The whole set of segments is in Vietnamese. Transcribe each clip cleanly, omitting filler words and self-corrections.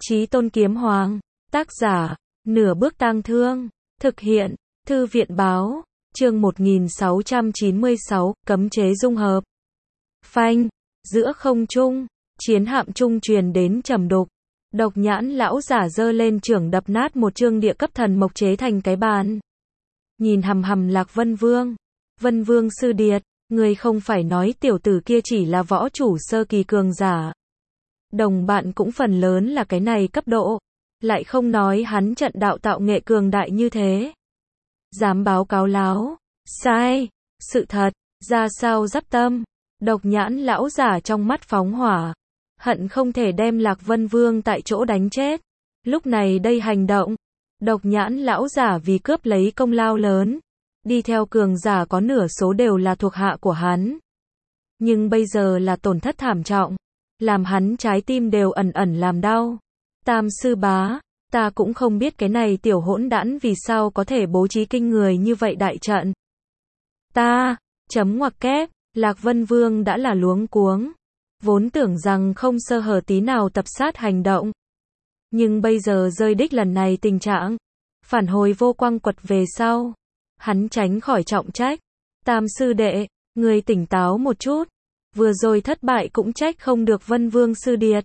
Chí Tôn Kiếm Hoàng. Tác giả, Nửa Bước Tang Thương. Thực hiện, Thư viện Báo. Chương 1696, Cấm chế dung hợp. Phanh, giữa không trung, chiến hạm trung truyền đến trầm đục. Độc Nhãn lão giả giơ lên chưởng đập nát một chương địa cấp thần mộc chế thành cái bàn. Nhìn hằm hằm Lạc Vân Vương. Vân Vương sư điệt, người không phải nói tiểu tử kia chỉ là võ chủ sơ kỳ cường giả. Đồng bạn cũng phần lớn là cái này cấp độ. Lại không nói hắn trận đạo tạo nghệ cường đại như thế. Dám báo cáo láo. Sai. Sự thật. Ra sao dắp tâm. Độc Nhãn lão giả trong mắt phóng hỏa. Hận không thể đem Lạc Vân Vương tại chỗ đánh chết. Lúc này đây hành động. Độc Nhãn lão giả vì cướp lấy công lao lớn. Đi theo cường giả có nửa số đều là thuộc hạ của hắn. Nhưng bây giờ là tổn thất thảm trọng. Làm hắn trái tim đều ẩn ẩn làm đau. Tam sư bá, ta cũng không biết cái này tiểu hỗn đản vì sao có thể bố trí kinh người như vậy đại trận. Ta, chấm ngoặc kép, Lạc Vân Vương đã là luống cuống. Vốn tưởng rằng không sơ hở tí nào tập sát hành động. Nhưng bây giờ rơi đích lần này tình trạng. Phản hồi vô quang quật về sau. Hắn tránh khỏi trọng trách. Tam sư đệ, người tỉnh táo một chút. Vừa rồi thất bại cũng trách không được Vân Vương sư điệt.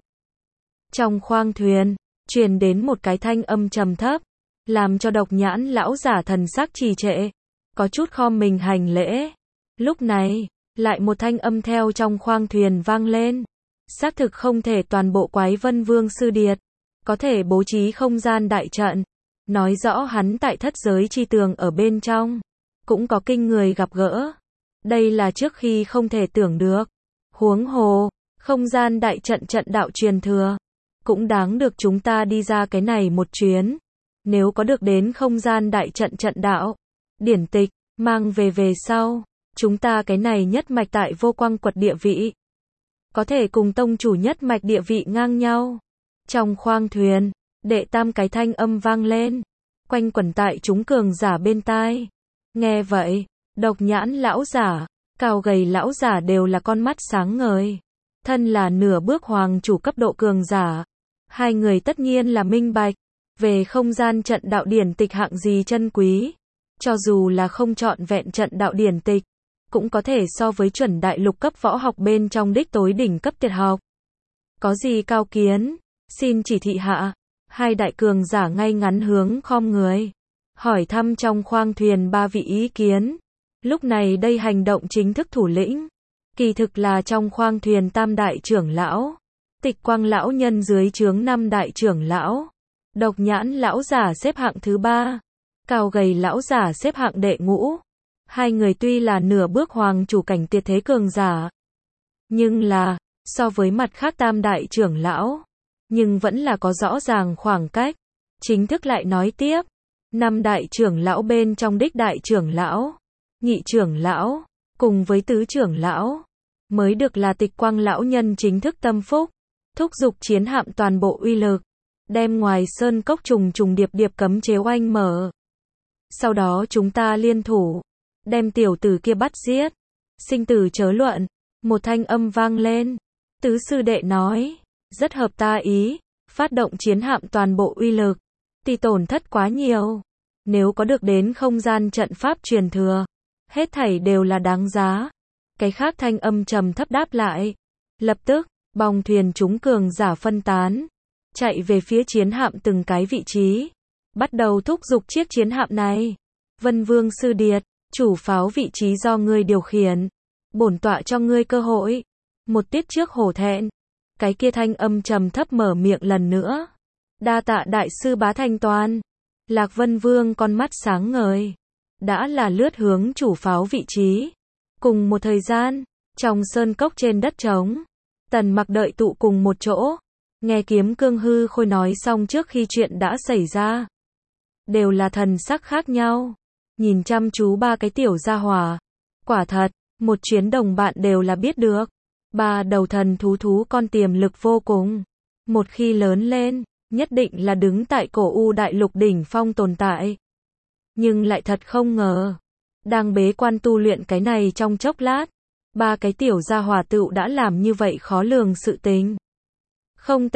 Trong khoang thuyền, truyền đến một cái thanh âm trầm thấp, làm cho Độc Nhãn lão giả thần sắc trì trệ, có chút khom mình hành lễ. Lúc này, lại một thanh âm theo trong khoang thuyền vang lên. Xác thực không thể toàn bộ quái Vân Vương sư điệt, có thể bố trí không gian đại trận, nói rõ hắn tại thất giới chi tường ở bên trong, cũng có kinh người gặp gỡ. Đây là trước khi không thể tưởng được. Huống hồ, không gian đại trận trận đạo truyền thừa, cũng đáng được chúng ta đi ra cái này một chuyến. Nếu có được đến không gian đại trận trận đạo, điển tịch, mang về sau, chúng ta cái này nhất mạch tại vô quang quật địa vị. Có thể cùng tông chủ nhất mạch địa vị ngang nhau. Trong khoang thuyền, đệ tam cái thanh âm vang lên, quanh quẩn tại chúng cường giả bên tai. Nghe vậy, Độc Nhãn lão giả, cao gầy lão giả đều là con mắt sáng ngời. Thân là nửa bước hoàng chủ cấp độ cường giả. Hai người tất nhiên là minh bạch. Về không gian trận đạo điển tịch hạng gì chân quý. Cho dù là không trọn vẹn trận đạo điển tịch. Cũng có thể so với chuẩn đại lục cấp võ học bên trong đích tối đỉnh cấp tuyệt học. Có gì cao kiến? Xin chỉ thị hạ. Hai đại cường giả ngay ngắn hướng khom người. Hỏi thăm trong khoang thuyền ba vị ý kiến. Lúc này đây hành động chính thức thủ lĩnh. Kỳ thực là trong khoang thuyền tam đại trưởng lão. Tịch Quang lão nhân dưới trướng năm đại trưởng lão. Độc Nhãn lão giả xếp hạng thứ 3. Cao gầy lão giả xếp hạng đệ ngũ. Hai người tuy là nửa bước hoàng chủ cảnh tuyệt thế cường giả. Nhưng là, so với mặt khác tam đại trưởng lão. Nhưng vẫn là có rõ ràng khoảng cách. Chính thức lại nói tiếp. Năm đại trưởng lão bên trong đích đại trưởng lão. Nhị trưởng lão, cùng với tứ trưởng lão, mới được là Tịch Quang lão nhân chính thức tâm phúc, thúc giục chiến hạm toàn bộ uy lực, đem ngoài sơn cốc trùng trùng điệp điệp cấm chế oanh mở. Sau đó chúng ta liên thủ, đem tiểu tử kia bắt giết, sinh tử chớ luận. Một thanh âm vang lên, tứ sư đệ nói, rất hợp ta ý, phát động chiến hạm toàn bộ uy lực, thì tổn thất quá nhiều, nếu có được đến không gian trận pháp truyền thừa. Hết thảy đều là đáng giá. Cái khác thanh âm trầm thấp đáp lại. Lập tức, bong thuyền chúng cường giả phân tán. Chạy về phía chiến hạm từng cái vị trí. Bắt đầu thúc giục chiếc chiến hạm này. Vân Vương sư điệt, chủ pháo vị trí do ngươi điều khiển. Bổn tọa cho ngươi cơ hội. Một tiết trước hổ thẹn. Cái kia thanh âm trầm thấp mở miệng lần nữa. Đa tạ đại sư bá thanh toán. Lạc Vân Vương con mắt sáng ngời. Đã là lướt hướng chủ pháo vị trí. Cùng một thời gian, trong sơn cốc trên đất trống, Tần Mặc đợi tụ cùng một chỗ. Nghe Kiếm Cương hư khôi nói xong trước khi chuyện đã xảy ra. Đều là thần sắc khác nhau. Nhìn chăm chú ba cái tiểu gia hỏa. Quả thật, một chuyến đồng bạn đều là biết được. Ba đầu thần thú con tiềm lực vô cùng. Một khi lớn lên, nhất định là đứng tại cổ u đại lục đỉnh phong tồn tại. Nhưng lại thật không ngờ, đang bế quan tu luyện cái này trong chốc lát, ba cái tiểu gia hỏa tựu đã làm như vậy khó lường sự tình. Không tệ,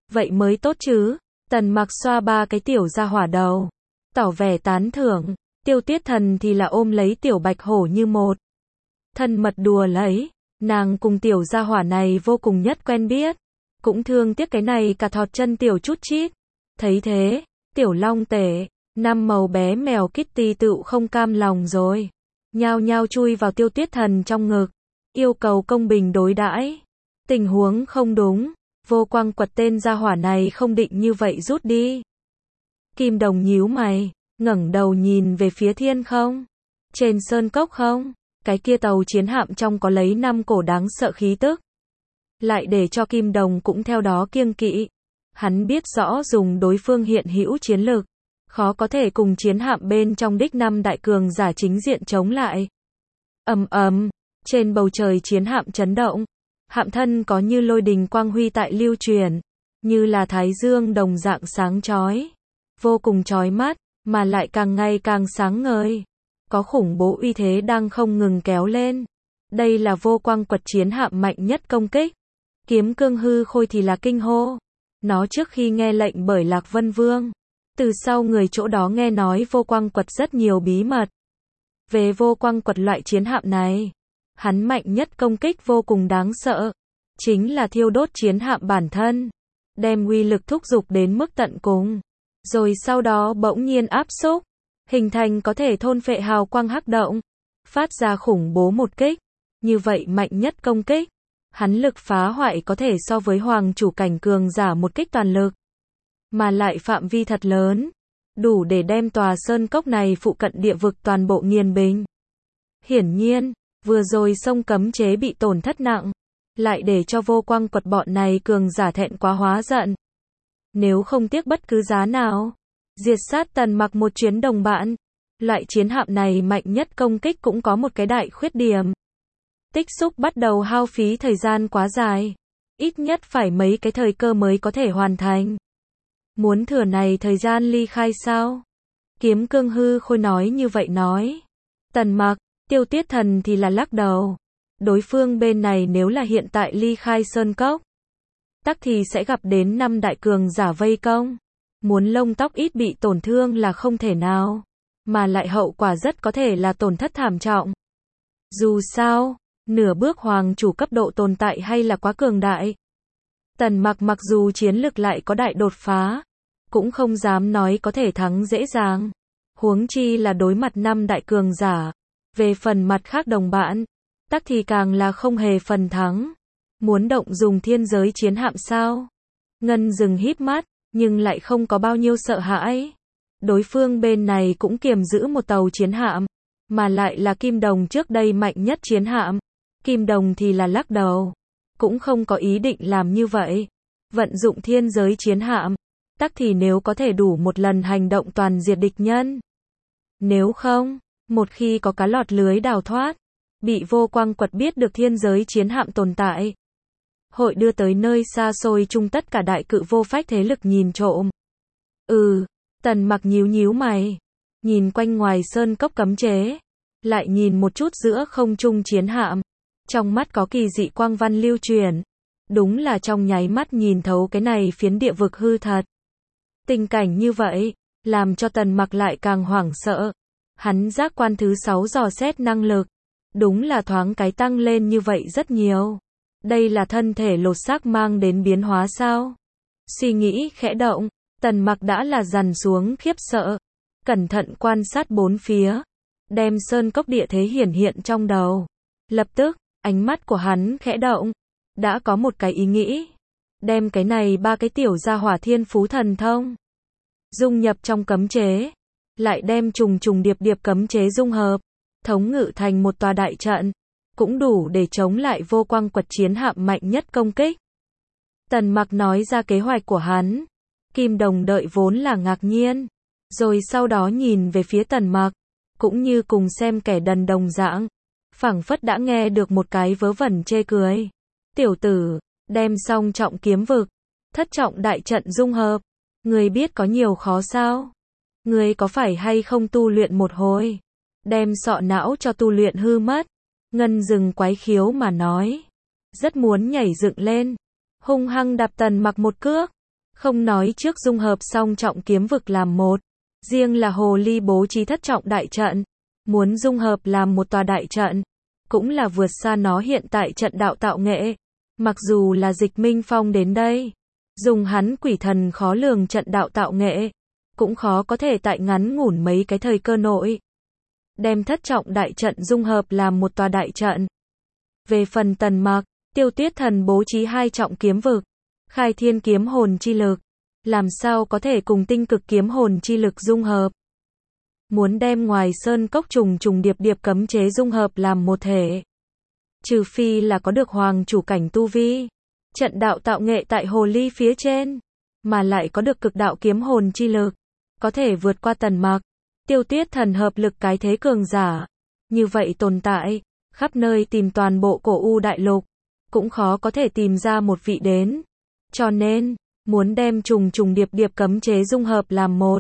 vậy mới tốt chứ. Tần Mặc xoa ba cái tiểu gia hỏa đầu, tỏ vẻ tán thưởng. Tiêu Tuyết Thần thì là ôm lấy tiểu bạch hổ như một thân mật đùa lấy. Nàng cùng tiểu gia hỏa này vô cùng nhất quen biết, cũng thương tiếc cái này cả thọt chân tiểu chút chít. Thấy thế, tiểu long tể, năm màu bé mèo Kitty tựu không cam lòng rồi, nhao nhao chui vào Tiêu Tuyết Thần trong ngực, yêu cầu công bình đối đãi. Tình huống không đúng, Vô Quang Quật tên gia hỏa này không định như vậy rút đi. Kim Đồng nhíu mày, ngẩng đầu nhìn về phía thiên không. Trên sơn cốc không, cái kia tàu chiến hạm trong có lấy 5 cổ đáng sợ khí tức. Lại để cho Kim Đồng cũng theo đó kiêng kỵ. Hắn biết rõ dùng đối phương hiện hữu chiến lực, khó có thể cùng chiến hạm bên trong đích 5 đại cường giả chính diện chống lại. Ầm ầm, trên bầu trời chiến hạm chấn động. Hạm thân có như lôi đình quang huy tại lưu truyền, như là thái dương đồng dạng sáng chói, vô cùng chói mắt, mà lại càng ngày càng sáng ngời. Có khủng bố uy thế đang không ngừng kéo lên. Đây là Vô Quang Quật chiến hạm mạnh nhất công kích. Kiếm Cương Hư Khôi thì là kinh hô. Nó trước khi nghe lệnh bởi Lạc Vân Vương, từ sau người chỗ đó nghe nói Vô Quang Quật rất nhiều bí mật. Về Vô Quang Quật loại chiến hạm này, hắn mạnh nhất công kích vô cùng đáng sợ, chính là thiêu đốt chiến hạm bản thân, đem uy lực thúc giục đến mức tận cùng, rồi sau đó bỗng nhiên áp xúc, hình thành có thể thôn phệ hào quang hắc động, phát ra khủng bố một kích. Như vậy mạnh nhất công kích, hắn lực phá hoại có thể so với hoàng chủ cảnh cường giả một kích toàn lực, mà lại phạm vi thật lớn, đủ để đem tòa sơn cốc này phụ cận địa vực toàn bộ nghiền bình. Hiển nhiên, vừa rồi sông cấm chế bị tổn thất nặng, lại để cho Vô Quang Quật bọn này cường giả thẹn quá hóa giận. Nếu không tiếc bất cứ giá nào, diệt sát Tần Mặc một chuyến đồng bạn. Loại chiến hạm này mạnh nhất công kích cũng có một cái đại khuyết điểm. Tích xúc bắt đầu hao phí thời gian quá dài. Ít nhất phải mấy cái thời cơ mới có thể hoàn thành. Muốn thừa này thời gian ly khai sao? Kiếm Cương Hư Khôi nói như vậy nói. Tần Mặc, Tiêu Tuyết Thần thì là lắc đầu. Đối phương bên này nếu là hiện tại ly khai sơn cốc, tắc thì sẽ gặp đến 5 đại cường giả vây công. Muốn lông tóc ít bị tổn thương là không thể nào, mà lại hậu quả rất có thể là tổn thất thảm trọng. Dù sao, nửa bước hoàng chủ cấp độ tồn tại hay là quá cường đại. Tần Mặc mặc dù chiến lực lại có đại đột phá, cũng không dám nói có thể thắng dễ dàng. Huống chi là đối mặt 5 đại cường giả. Về phần mặt khác đồng bạn, tắc thì càng là không hề phần thắng. Muốn động dùng thiên giới chiến hạm sao? Ngân Dừng híp mắt, nhưng lại không có bao nhiêu sợ hãi. Đối phương bên này cũng kiềm giữ một tàu chiến hạm, mà lại là Kim Đồng trước đây mạnh nhất chiến hạm. Kim Đồng thì là lắc đầu, cũng không có ý định làm như vậy. Vận dụng thiên giới chiến hạm, tắc thì nếu có thể đủ một lần hành động toàn diệt địch nhân. Nếu không, một khi có cá lọt lưới đào thoát, bị Vô Quang Quật biết được thiên giới chiến hạm tồn tại, hội đưa tới nơi xa xôi chung tất cả đại cự vô phách thế lực nhìn trộm. Tần Mặc nhíu nhíu mày, nhìn quanh ngoài sơn cốc cấm chế, lại nhìn một chút giữa không trung chiến hạm, trong mắt có kỳ dị quang văn lưu truyền, đúng là trong nháy mắt nhìn thấu cái này phiến địa vực hư thật. Tình cảnh như vậy, làm cho Tần Mặc lại càng hoảng sợ. Hắn giác quan thứ 6 dò xét năng lực, đúng là thoáng cái tăng lên như vậy rất nhiều. Đây là thân thể lột xác mang đến biến hóa sao? Suy nghĩ khẽ động, Tần Mặc đã là dằn xuống khiếp sợ, cẩn thận quan sát bốn phía, đem sơn cốc địa thế hiển hiện trong đầu. Lập tức, ánh mắt của hắn khẽ động, đã có một cái ý nghĩ, đem cái này 3 cái tiểu gia hỏa thiên phú thần thông dung nhập trong cấm chế, lại đem trùng trùng điệp điệp cấm chế dung hợp, thống ngự thành một tòa đại trận, cũng đủ để chống lại Vô Quang Quật chiến hạm mạnh nhất công kích. Tần Mặc nói ra kế hoạch của hắn. Kim Đồng đợi vốn là ngạc nhiên, rồi sau đó nhìn về phía Tần Mặc, cũng như cùng xem kẻ đần đồng dạng, phảng phất đã nghe được một cái vớ vẩn chê cười. Tiểu tử, đem xong trọng kiếm vực, thất trọng đại trận dung hợp, người biết có nhiều khó sao? Người có phải hay không tu luyện một hồi, đem sọ não cho tu luyện hư mất? Ngân Dừng quái khiếu mà nói, rất muốn nhảy dựng lên, hung hăng đạp Tần Mặc một cước. Không nói trước dung hợp song trọng kiếm vực làm một. Riêng là hồ ly bố trí thất trọng đại trận. Muốn dung hợp làm một tòa đại trận. Cũng là vượt xa nó hiện tại trận đạo tạo nghệ. Mặc dù là Dịch Minh Phong đến đây. Dùng hắn quỷ thần khó lường trận đạo tạo nghệ. Cũng khó có thể tại ngắn ngủn mấy cái thời cơ nội. Đem thất trọng đại trận dung hợp làm một tòa đại trận. Về phần Tần Mặc, Tiêu Tuyết Thần bố trí 2 trọng kiếm vực. Khai thiên kiếm hồn chi lực. Làm sao có thể cùng tinh cực kiếm hồn chi lực dung hợp. Muốn đem ngoài sơn cốc trùng trùng điệp điệp cấm chế dung hợp làm một thể. Trừ phi là có được hoàng chủ cảnh tu vi. Trận đạo tạo nghệ tại hồ ly phía trên. Mà lại có được cực đạo kiếm hồn chi lực. Có thể vượt qua Tần Mặc. Tiêu Tuyết Thần hợp lực cái thế cường giả. Như vậy tồn tại. Khắp nơi tìm toàn bộ cổ u đại lục. Cũng khó có thể tìm ra một vị đến. Cho nên, muốn đem trùng trùng điệp điệp cấm chế dung hợp làm một.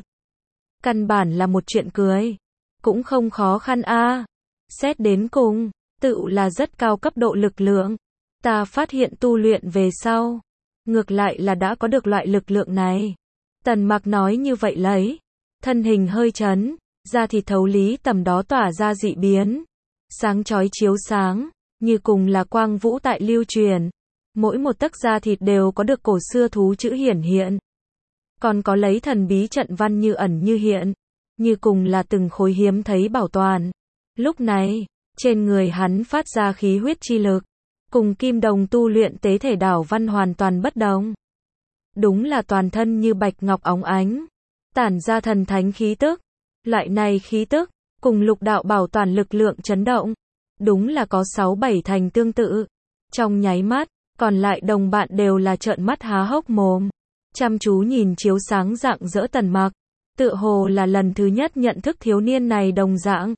Căn bản là một chuyện cười. Cũng không khó khăn a. Xét đến cùng, tự là rất cao cấp độ lực lượng. Ta phát hiện tu luyện về sau. Ngược lại là đã có được loại lực lượng này. Tần Mặc nói như vậy lấy. Thân hình hơi chấn. Da thịt thấu lý tầm đó tỏa ra dị biến. Sáng chói chiếu sáng. Như cùng là quang vũ tại lưu truyền. Mỗi một tấc da thịt đều có được cổ xưa thú chữ hiển hiện. Còn có lấy thần bí trận văn như ẩn như hiện. Như cùng là từng khối hiếm thấy bảo toàn. Lúc này, trên người hắn phát ra khí huyết chi lực. Cùng kim đồng tu luyện tế thể đảo văn hoàn toàn bất đồng. Đúng là toàn thân như bạch ngọc óng ánh. Tản ra thần thánh khí tức. Loại này khí tức, cùng lục đạo bảo toàn lực lượng chấn động. Đúng là có 6-7 thành tương tự. Trong nháy mắt, còn lại đồng bạn đều là trợn mắt há hốc mồm. Chăm chú nhìn chiếu sáng rạng rỡ Tần Mặc. Tựa hồ là lần thứ nhất nhận thức thiếu niên này đồng dạng.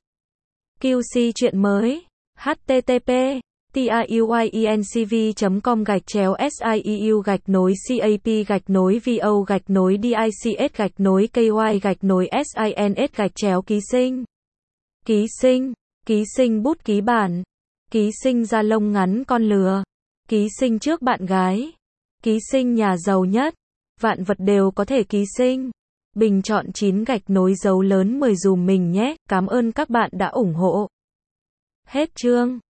QC chuyện mới. http tiuyencv.com/SIEU-dics-KY-DICS-KY-SINS Ký sinh bút ký bản. Ký sinh da lông ngắn con lừa. Ký sinh trước bạn gái. Ký sinh nhà giàu nhất. Vạn vật đều có thể ký sinh. Bình chọn 9 gạch nối dấu lớn 10 dùm mình nhé. Cảm ơn các bạn đã ủng hộ. Hết chương.